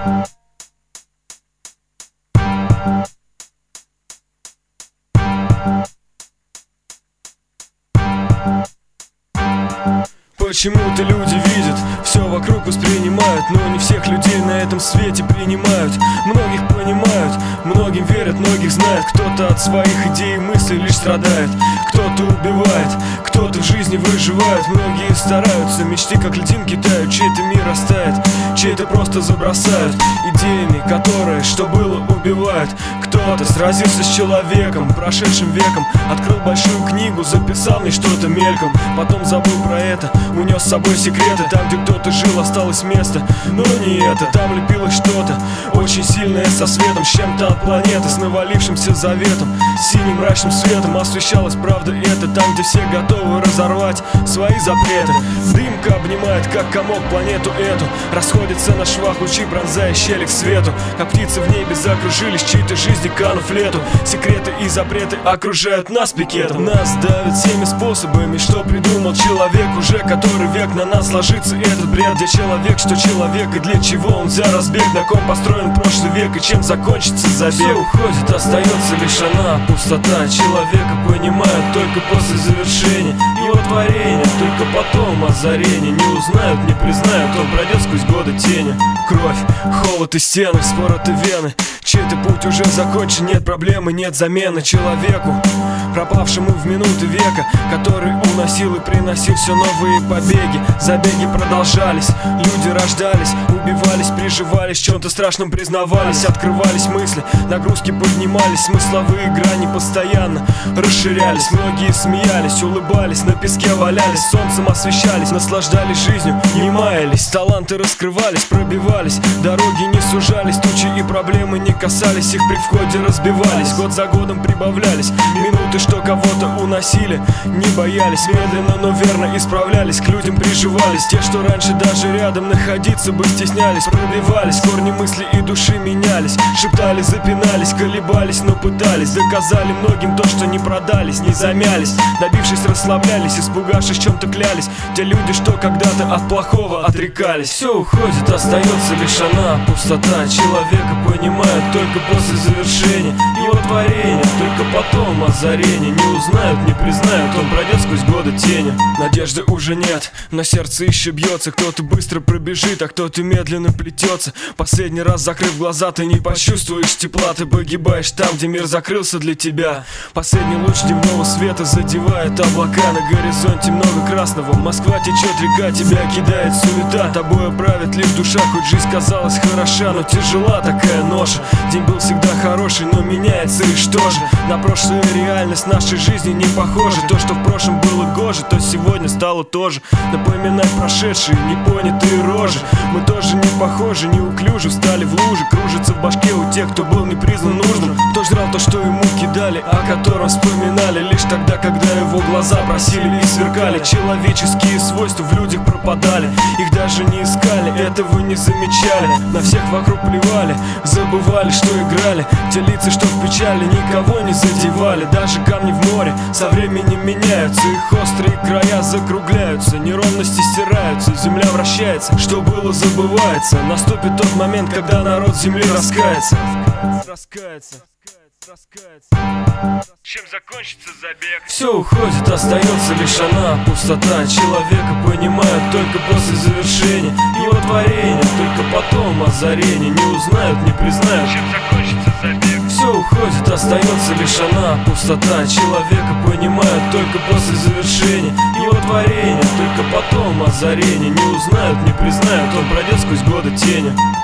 Почему-то люди видят, все вокруг воспринимают, но не всех людей на этом свете принимают. Многих понимают, многим верят, многих знают. Кто-то от своих идей и мыслей лишь страдает, кто-то убивает, кто-то в жизни выживает. Многие стараются, мечты как льдинки тают, чей-то мир растает, чей-то просто забросают идеями, которые, что было, убивают. Кто-то сразился с человеком, прошедшим веком, открыл большую книгу, записал мне что-то мельком, потом забыл про это, унес с собой секреты. Там, где кто-то жил, осталось место, но не это. Там лепилось что-то очень сильное со светом, с чем-то от планеты, с навалившимся заветом, синим мрачным светом освещалась правда это. Там, где все готовы разорвать свои запреты, дымка обнимает, как комок, планету эту. Расходятся на швах лучи, пронзая щели к свету, как птицы в небе закружились, чьи-то жизни канув лету. Секреты и запреты окружают нас пикетом. Нас давят всеми способами, что придумал человек уже который век. На нас ложится этот бред, где человек, что человек, и для чего он взял разбег, на ком построен прошлый век и чем закончится забег. Все уходит, остается лишь она, пустота. Человека понимают только после завершения его творения, только потом озарение. Не узнают, не признают, он пройдет сквозь годы тени. Кровь, холод и стены, вспороты вены, чей-то путь уже закончен, нет проблемы, нет замены. Человеку, пропавшему в минуты века, который уносил и приносил все новые побеги. Забеги продолжались, люди рождались, убивались, приживались, в чем-то страшном признавались, открывались мысли, нагрузки поднимались, смысловые грани постоянно расширялись. Многие смеялись, улыбались, на песке валялись, солнцем освещались, наслаждались жизнью, не маялись. Таланты раскрывались, пробивались, дороги не сужались, тучи и проблемы не касались, их при входе разбивались, год за годом прибавлялись. Минуты, что кого-то уносили, не боялись, медленно, но верно исправлялись, к людям приживались. Те, что раньше даже рядом находиться бы стеснялись, пробивались, корни мысли и души менялись, шептали, запинались, колебались, но пытались. Доказали многим то, что не продались, не замялись, добившись расслаблялись, испугавшись чем-то клялись. Те люди, что когда-то от плохого отрекались. Все уходит, остается лишь она, пустота. Человека понимают только после завершения его творения, только потом озарение. Не узнают, не признают, он пройдет сквозь годы тени. Надежды уже нет, но сердце еще бьется. Кто-то быстро пробежит, а кто-то медленно плетется. Последний раз закрыв глаза, ты не почувствуешь тепла. Ты погибаешь там, где мир закрылся для тебя. Последний луч дневного света задевает облака. На горизонте много красного, Москва течет река, тебя кидает суета. Тобой правит лишь душа, хоть жизнь казалась хороша, но тяжела такая ноша. День был всегда хороший, но меняется и что же? На прошлое реальность нашей жизни не похожа. То, что в прошлом было гоже, то сегодня стало тоже. Напоминать прошедшие непонятые рожи. Мы тоже не похожи, неуклюже встали в лужи. Кружится в башке у тех, кто был не признан нужным, кто жрал то, что ему кидали, о котором вспоминали лишь тогда, когда его глаза просили и сверкали. Человеческие свойства в людях пропадали, их даже не искали, этого не замечали. На всех вокруг плевали, забывали, что играли. Те лица, что в печали, никого не задевали. Даже камни в море со временем меняются, их острые края закругляются, неровности стираются, земля вращается, что было забывается. Наступит тот момент, когда народ земли раскается. Чем закончится забег? Все уходит, остается лишь она, пустота. Человека понимают только после завершения его творения, только потом озарение. Не узнают, не признают, чем закончится забег. Все уходит, остается лишь она, пустота. Человека понимают только после завершения его творения, только потом озарение. Не узнают, не признают, он пройдет сквозь годы тени.